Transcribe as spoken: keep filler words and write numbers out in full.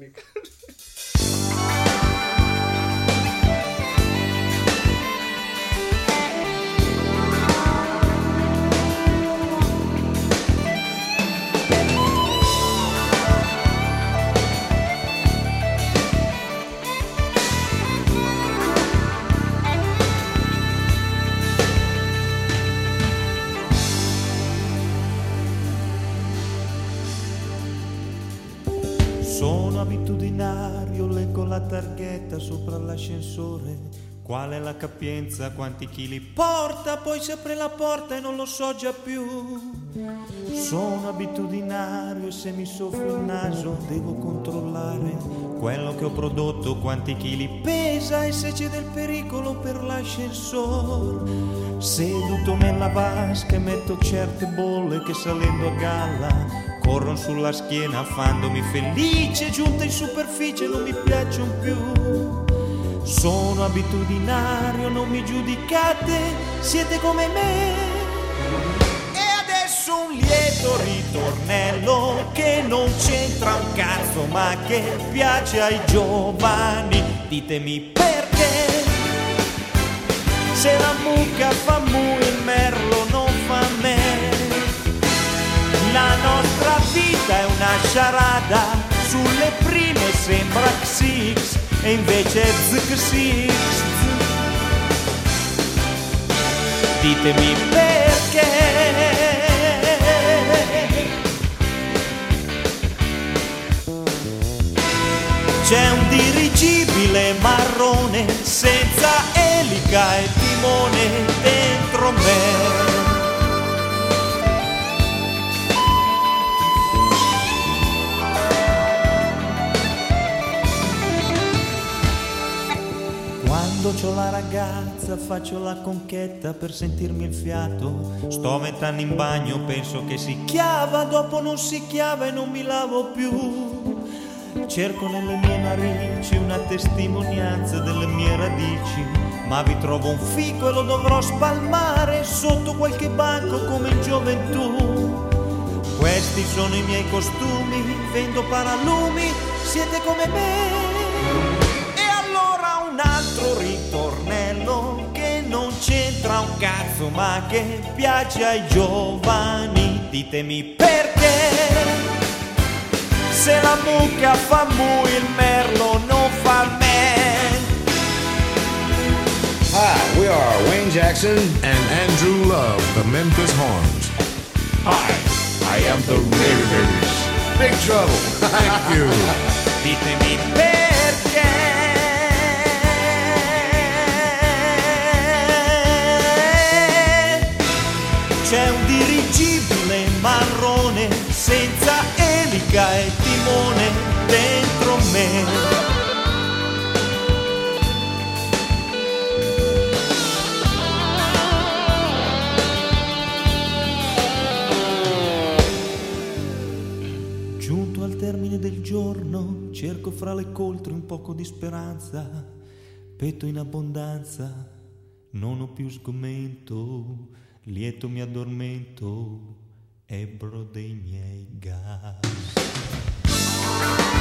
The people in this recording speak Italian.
tecnica. Sono abitudinario, leggo la targhetta sopra l'ascensore. Qual è la capienza, quanti chili porta, poi si apre la porta e non lo so già più. Sono abitudinario e se mi soffio il naso devo controllare quello che ho prodotto, quanti chili pesa e se c'è del pericolo per l'ascensore. Seduto nella vasca metto certe bolle che salendo a galla corrono sulla schiena fandomi felice, giunta in superficie non mi piacciono più. Sono abitudinario, non mi giudicate, siete come me. E adesso un lieto ritornello che non c'entra un cazzo ma che piace ai giovani. Ditemi perché, se la mucca fa mu il merlo non fa me. La nostra vita è una sciarada, sulle prime sembra Xix e invece è Zx. Ditemi perché. C'è un dirigibile marrone senza elica e timone dentro me. Quando c'ho la ragazza faccio la conchetta per sentirmi il fiato. Sto vent'anni in bagno, penso che si chiava, dopo non si chiava e non mi lavo più. Cerco nelle mie narici una testimonianza delle mie radici, ma vi trovo un fico e lo dovrò spalmare sotto qualche banco come in gioventù. Questi sono i miei costumi, vendo paralumi, siete come me. Un altro ritornello che non c'entra un cazzo ma che piace ai giovani. Ditemi perché, se la mucca fa mu il merlo non fa me. Hi, we are Wayne Jackson and Andrew Love, the Memphis Horns. Hi, I am the Raiders. Big Trouble. Thank you. Ditemi perché, c'è un dirigibile marrone senza elica e timone dentro me. Giunto al termine del giorno, cerco fra le coltre un poco di speranza. Petto in abbondanza, non ho più sgomento. Lieto mi addormento, ebbro dei miei gas.